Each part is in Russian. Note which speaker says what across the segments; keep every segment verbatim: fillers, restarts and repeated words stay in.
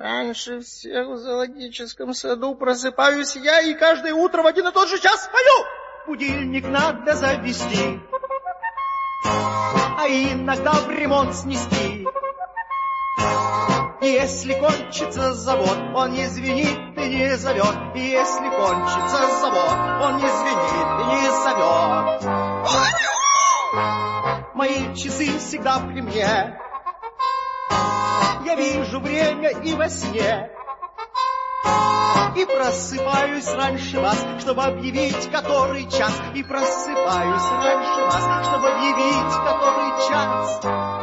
Speaker 1: Раньше всех в зоологическом саду просыпаюсь я и каждое утро в один и тот же час пою.
Speaker 2: Будильник надо завести, а иногда в ремонт снести. И если кончится завод, он не звенит и не зовет. И если кончится завод, он не звенит и не зовет. Мои часы всегда при мне, я вижу время и во сне. И просыпаюсь раньше вас, чтобы объявить, который час. И просыпаюсь раньше вас, чтобы объявить, который час.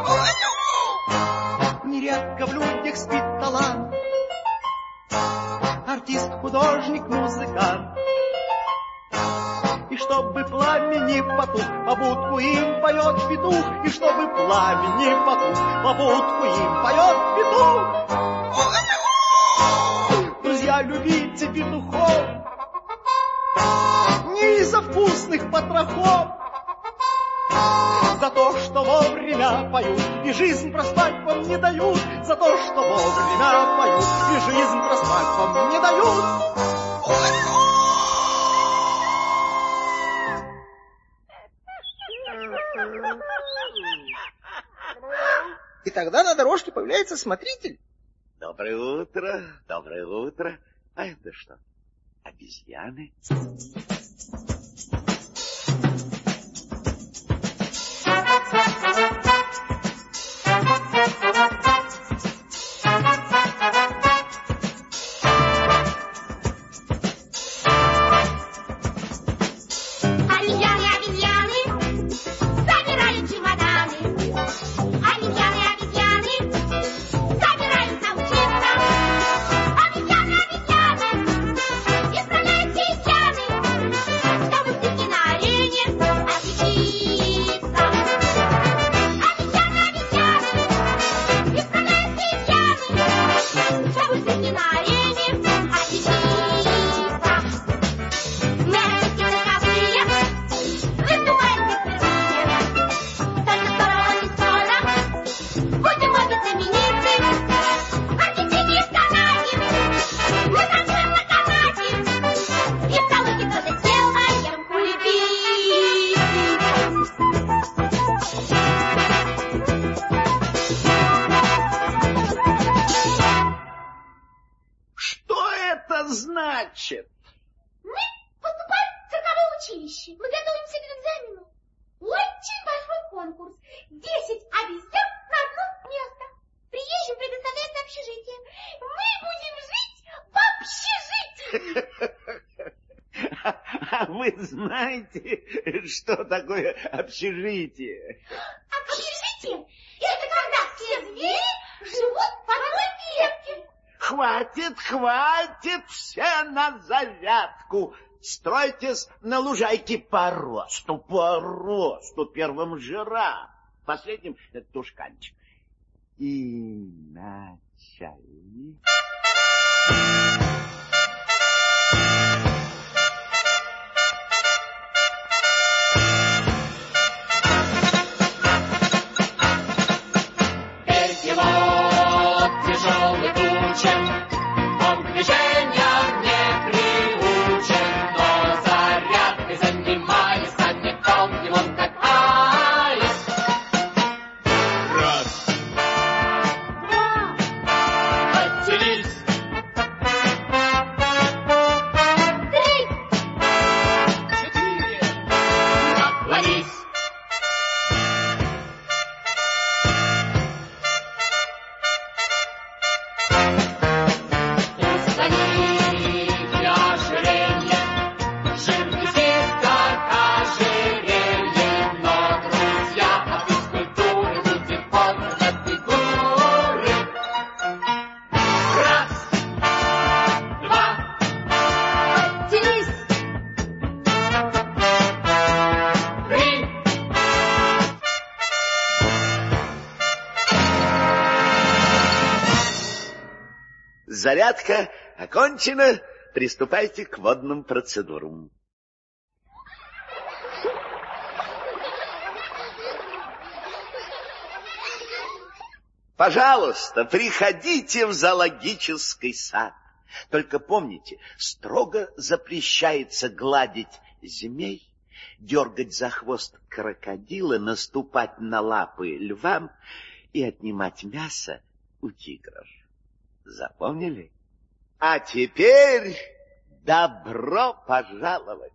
Speaker 2: Нередко в людях спит талант, артист, художник, музыкант. И чтобы пламя не потух, по будку им поет петух. И чтобы пламя не потух, по будку им поет петух. Друзья, любите петухов не из-за вкусных потрохов, за то, что вовремя поют и жизнь проспать вам не дают. За то, что вовремя поют и жизнь проспать вам не дают.
Speaker 1: И тогда на дорожке появляется смотритель.
Speaker 3: Доброе утро, доброе утро. А это что, обезьяны? Что такое общежитие?
Speaker 4: Общежитие? Это когда все звери живут в одной клетке.
Speaker 3: Хватит, хватит, все на зарядку. Стройтесь на лужайке по росту, по росту. Первым жираф, последним тушканчик. И начали.
Speaker 5: Он к движениям не приучен, но зарядкой занимаясь, станет тонким он как аист. Раз, два, отделись. Три, четыре, наклонись.
Speaker 3: Зарядка окончена. Приступайте к водным процедурам. Пожалуйста, приходите в зоологический сад. Только помните, строго запрещается гладить змей, дергать за хвост крокодила, наступать на лапы львам и отнимать мясо у тигров. Запомнили? А теперь добро пожаловать!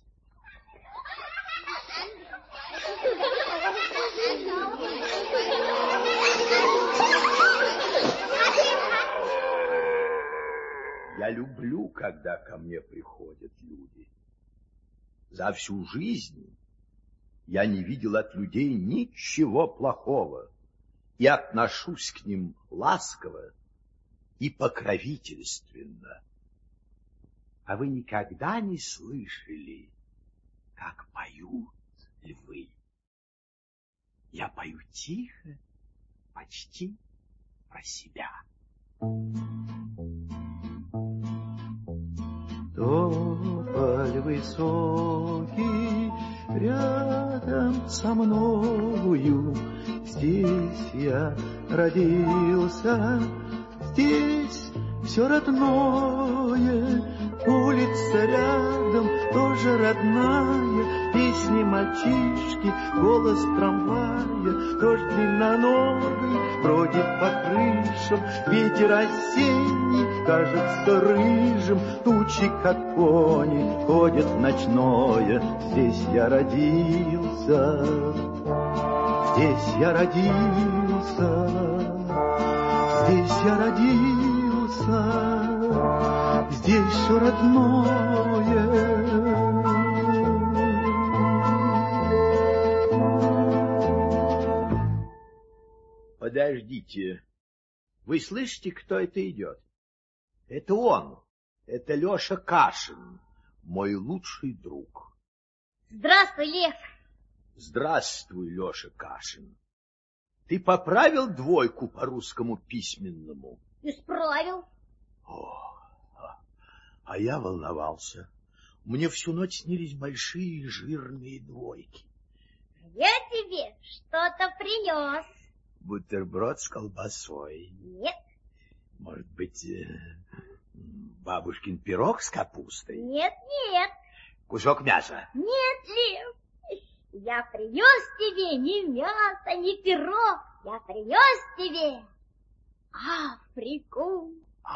Speaker 6: Я люблю, когда ко мне приходят люди. За всю жизнь я не видел от людей ничего плохого и отношусь к ним ласково и покровительственно. А вы никогда не слышали, как поют львы? Я пою тихо, почти про себя. Тополь высокий рядом со мною, здесь я родился, здесь все родное, улица рядом тоже родная, песни мальчишки, голос трамвая, дождь длинноногий бродит по крышам, ветер осенний кажется рыжим, тучи, как кони, ходят в ночное. Здесь я родился, здесь я родился, здесь я родился, здесь все родное. Подождите, вы слышите, кто это идет? Это он, это Леша Кашин, мой лучший друг.
Speaker 4: Здравствуй, Лев.
Speaker 6: Здравствуй, Леша Кашин. Ты поправил двойку по русскому письменному?
Speaker 4: Исправил.
Speaker 6: О, а я волновался. Мне всю ночь снились большие жирные двойки.
Speaker 4: Я тебе что-то принес.
Speaker 6: Бутерброд с колбасой.
Speaker 4: Нет.
Speaker 6: Может быть, бабушкин пирог с капустой?
Speaker 4: Нет, нет.
Speaker 6: Кусок мяса?
Speaker 4: Нет, Лев. Я принес тебе не мясо, не пирог. Я принес тебе Африку.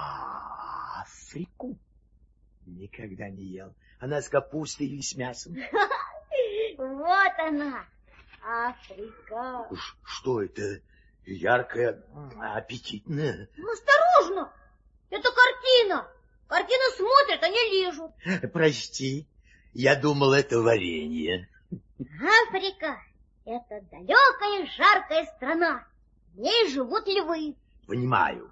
Speaker 6: А, Африку? Никогда не ел. Она с капустой или с мясом?
Speaker 4: Вот она, Африка.
Speaker 6: Что это? Яркая, аппетитная.
Speaker 4: Осторожно! Это картина. Картины смотрят, а не лижут.
Speaker 6: Прости, я думал, это варенье.
Speaker 4: Африка — это далекая жаркая страна. В ней живут львы.
Speaker 6: Понимаю.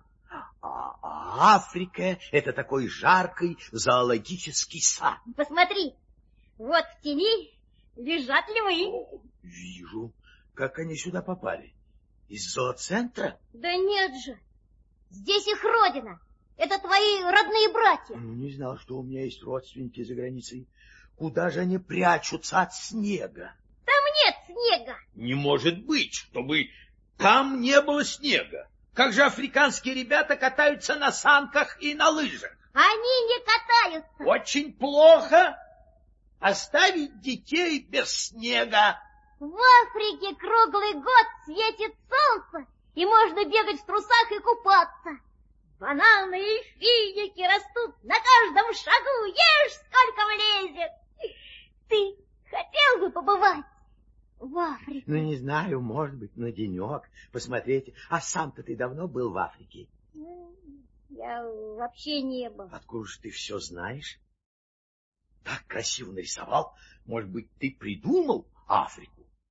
Speaker 6: А Африка — это такой жаркий зоологический сад.
Speaker 4: Посмотри, вот в тени лежат львы.
Speaker 6: Вижу. Как они сюда попали? Из зооцентра?
Speaker 4: Да нет же. Здесь их родина. Это твои родные братья.
Speaker 6: Не знал, что у меня есть родственники за границей. Куда же они прячутся от снега?
Speaker 4: Там нет снега.
Speaker 6: Не может быть, чтобы там не было снега. Как же африканские ребята катаются на санках и на лыжах?
Speaker 4: Они не катаются.
Speaker 6: Очень плохо оставить детей без снега.
Speaker 4: В Африке круглый год светит солнце, и можно бегать в трусах и купаться. Бананы и финики растут на каждом шагу, ешь, сколько влезет. Ты хотел бы побывать в Африке?
Speaker 6: Ну, не знаю, может быть, на денек посмотреть. А сам-то ты давно был в Африке?
Speaker 4: Я вообще не был.
Speaker 6: Откуда же ты все знаешь? Так красиво нарисовал. Может быть, ты придумал Африку?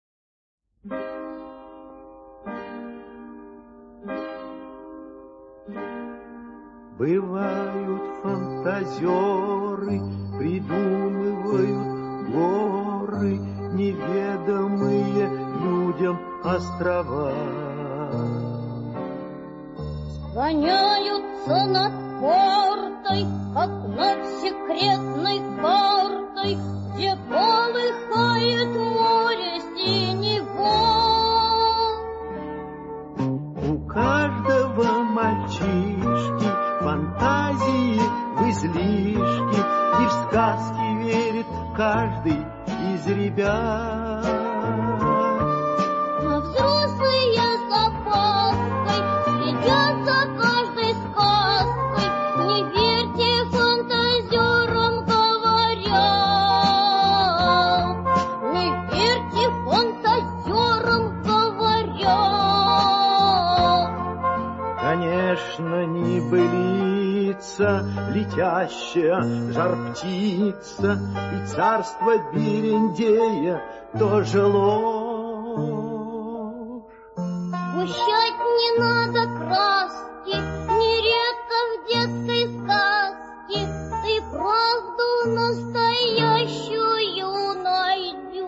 Speaker 6: Бывают фантазеры, придумывают горы, неведомые людям острова.
Speaker 4: Склоняются над портой, как над секретной картой, где полыхает море синего.
Speaker 6: У каждого мальчишки фантазии в излишке, и в сказки верит каждый из ребят.
Speaker 4: А взрослые с опаской следят за каждой сказкой. Не верьте фантазерам, говорят. Не верьте фантазерам, говорят.
Speaker 6: Конечно, небылица, летящая жар-птица, и царство Берендея тоже ложь.
Speaker 4: Сгущать не надо краски, нередко в детской сказке ты правду настоящую найдешь.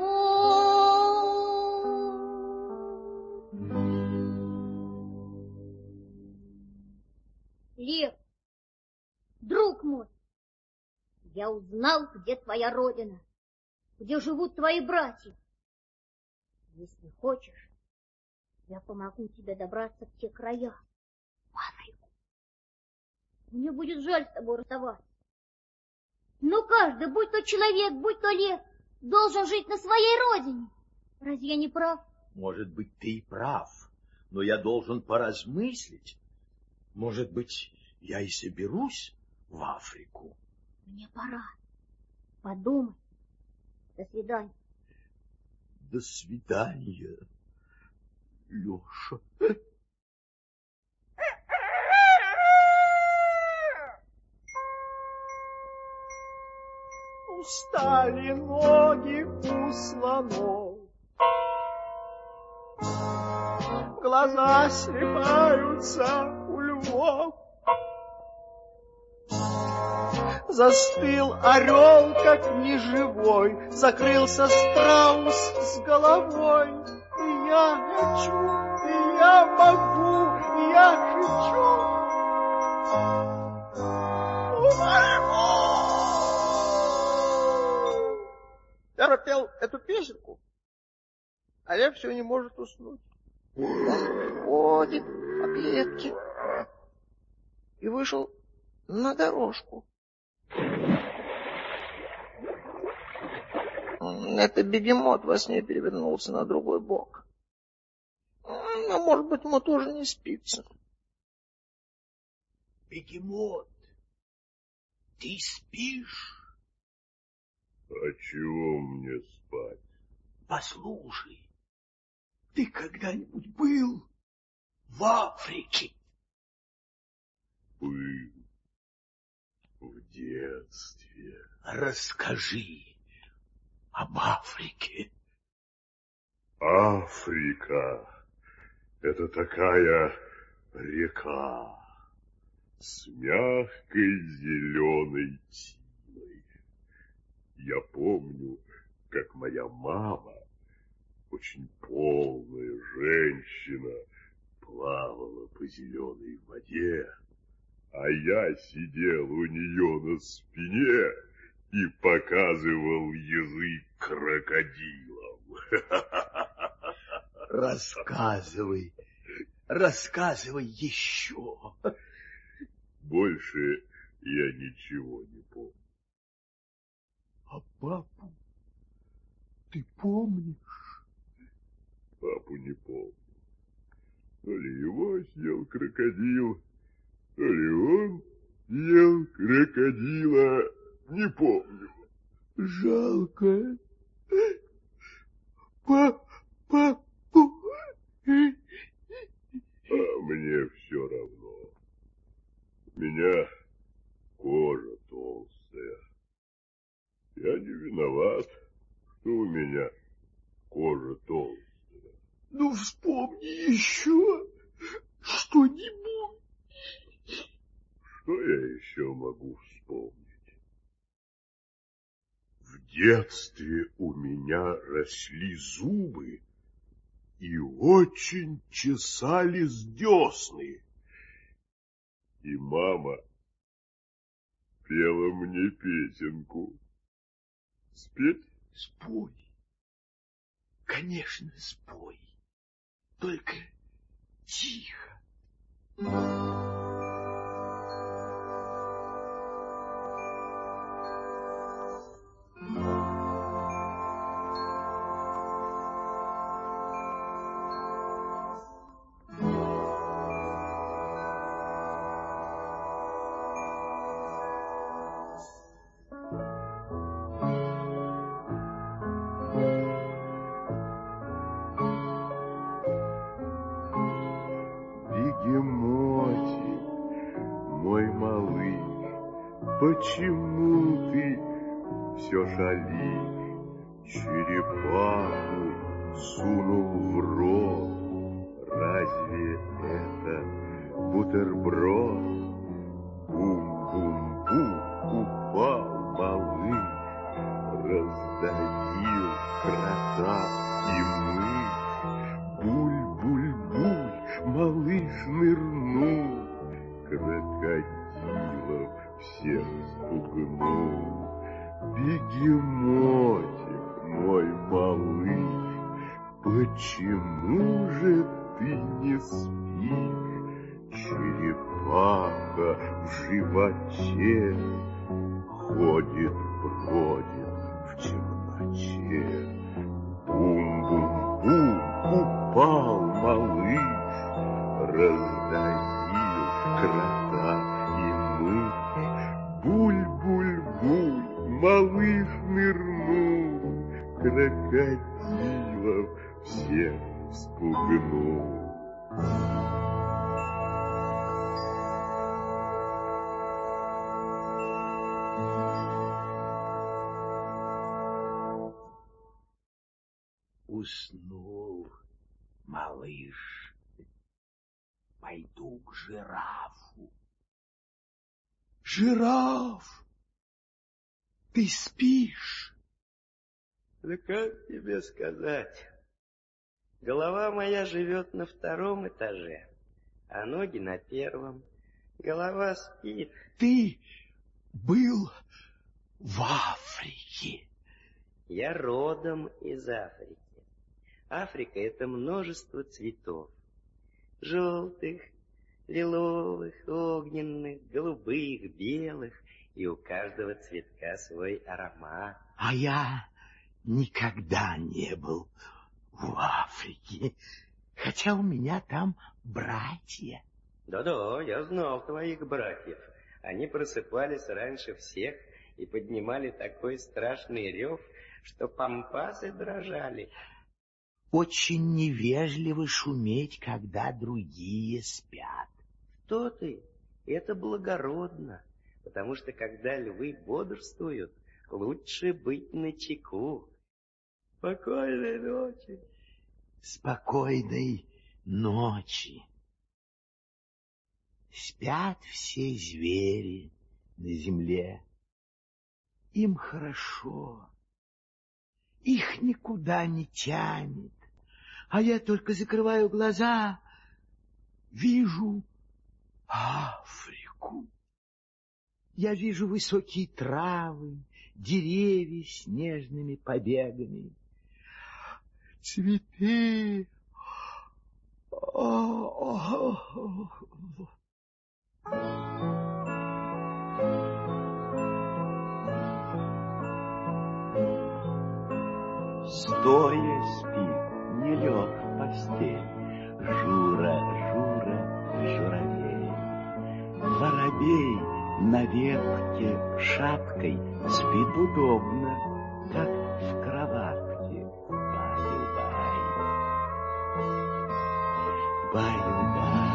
Speaker 4: Лев, друг мой, я узнал, где твоя родина, где живут твои братья. Если хочешь, я помогу тебе добраться в те края, в Африку. Мне будет жаль с тобой расставаться. Но каждый, будь то человек, будь то лев, должен жить на своей родине. Разве я не прав?
Speaker 6: Может быть, ты и прав, но я должен поразмыслить. Может быть, я и соберусь в Африку.
Speaker 4: Мне пора. Подумай. До свидания.
Speaker 6: До свидания, Леша.
Speaker 2: Устали ноги у слонов, глаза слепаются у львов. Застыл орел, как неживой, закрылся страус с головой. И я хочу, и я могу, и я хочу.
Speaker 1: Я пропел эту песенку, а лев все не может уснуть. Он ходит по клетке и вышел на дорожку. Это бегемот во сне перевернулся на другой бок. А может быть, ему тоже не спится.
Speaker 6: Бегемот, ты спишь?
Speaker 7: А чего мне спать?
Speaker 6: Послушай, ты когда-нибудь был в Африке?
Speaker 7: Был в детстве.
Speaker 6: Расскажи об Африке.
Speaker 7: Африка — это такая река с мягкой зеленой тиной. Я помню, как моя мама, очень полная женщина, плавала по зеленой воде, а я сидел у нее на спине и показывал язык крокодилам.
Speaker 6: Рассказывай, рассказывай еще.
Speaker 7: Больше я ничего не помню.
Speaker 6: А папу ты помнишь?
Speaker 7: Папу не помню. То ли его съел крокодил, то ли он съел крокодила, не помню.
Speaker 6: Жалко. Па папу.
Speaker 7: А мне все равно. У меня кожа толстая. Я не виноват, что у меня кожа толстая.
Speaker 6: Ну, вспомни еще что-нибудь.
Speaker 7: Что я еще могу вспомнить? В детстве у меня росли зубы и очень чесались десны. И мама пела мне песенку. Спеть?
Speaker 6: Спой. Конечно, спой. Только тихо,
Speaker 7: Бегемотик, мой малыш, почему ты все шалишь? Черепаху сунул в рот, разве это бутерброд? Бум-бум-бум, упал малыш, раздавил крота и мышь. Буль-буль-буль, малыш нырнул, крокодилов всех спугнул. Бегемотик, мой малыш, почему же ты не спишь? Черепаха в животе ходит-бродит в темноте. Бум-бум-бум, упал малыш, раздавил крота и мышь. Буль-буль-буль, малыш нырнул, крокодилов всех спугнул.
Speaker 6: Уснул малыш. Пойду к жирафу. Жираф, ты спишь?
Speaker 8: Да как тебе сказать? Голова моя живет на втором этаже, а ноги на первом. Голова спит.
Speaker 6: Ты был в Африке.
Speaker 8: Я родом из Африки. Африка — это множество цветов. Желтых, лиловых, огненных, голубых, белых. И у каждого цветка свой аромат.
Speaker 6: А я никогда не был в Африке, хотя у меня там братья.
Speaker 8: Да-да, я знал твоих братьев. Они просыпались раньше всех и поднимали такой страшный рев, что пампасы дрожали.
Speaker 6: Очень невежливо шуметь, когда другие спят.
Speaker 8: Что ты? Это благородно, потому что когда львы бодрствуют, лучше быть начеку. Спокойной ночи.
Speaker 6: Спокойной ночи. Спят все звери на земле. Им хорошо. Их никуда не тянет. А я только закрываю глаза, вижу Африку. Я вижу высокие травы, деревья с нежными побегами, цветы. Стоя спит, не лег в постель, Жура, Жура, журавель. Воробей на ветке шапкой спит удобно, как в кроватке. Баю-бай, баю-бай.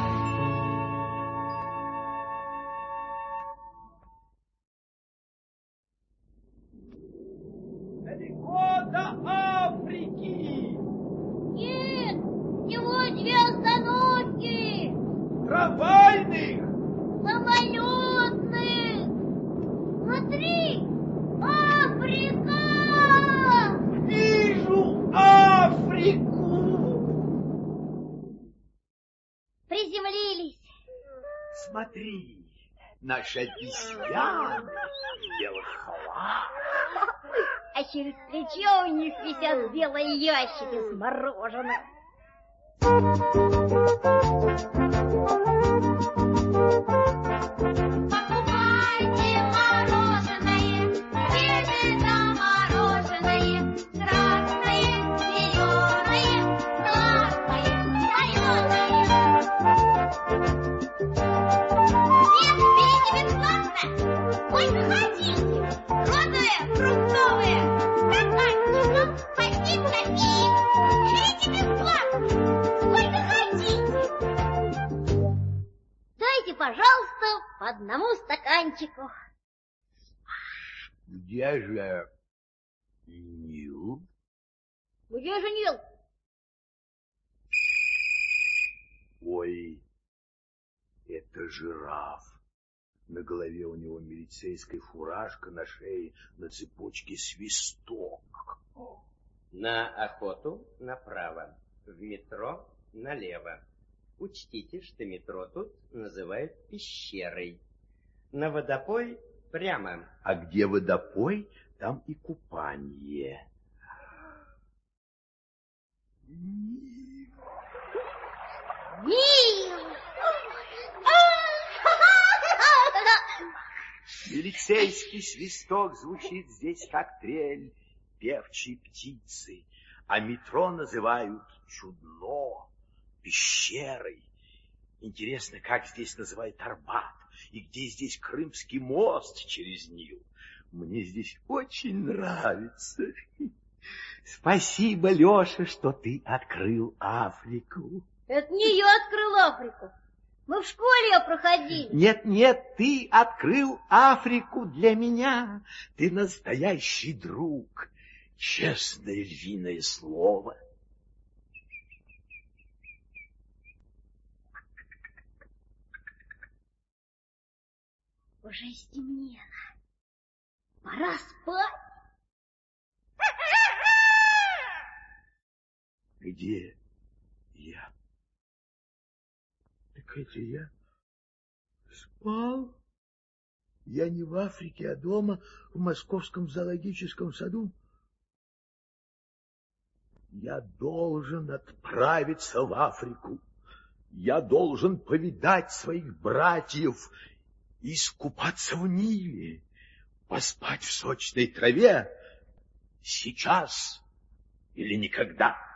Speaker 2: Далеко до Африки!
Speaker 4: Нет, всего две остановки.
Speaker 2: Трамвайных!
Speaker 4: Самолетных. Смотри, Африка!
Speaker 2: Вижу Африку!
Speaker 4: Приземлились.
Speaker 6: Смотри, наша обезьяна в белых халатах.
Speaker 4: А через плечо у них висят белые ящики с мороженым. пожалуйста, по одному стаканчику.
Speaker 6: Где же Нил?
Speaker 4: Где же Нил?
Speaker 6: Ой, это жираф. На голове у него милицейская фуражка, на шее на цепочке свисток.
Speaker 8: На охоту направо, в метро налево. Учтите, что метро тут называют пещерой. На водопой прямо.
Speaker 6: А где водопой, там и купание.
Speaker 4: Нил!
Speaker 6: Милицейский свисток звучит здесь, как трель певчей птицы, а метро называют чудно, пещерой. Интересно, как здесь называют Арбат, и где здесь Крымский мост через Нил. Мне здесь очень нравится. Спасибо, Леша, что ты открыл Африку.
Speaker 4: Это не я открыл Африку. Мы в школе ее проходили.
Speaker 6: Нет, нет, ты открыл Африку для меня. Ты настоящий друг. Честное львиное слово.
Speaker 4: Уже стемнело. Пора спать.
Speaker 6: Где я? Так это я спал? Я не в Африке, а дома, в Московском зоологическом саду. Я должен отправиться в Африку. Я должен повидать своих братьев и искупаться в Ниле, поспать в сочной траве сейчас или никогда.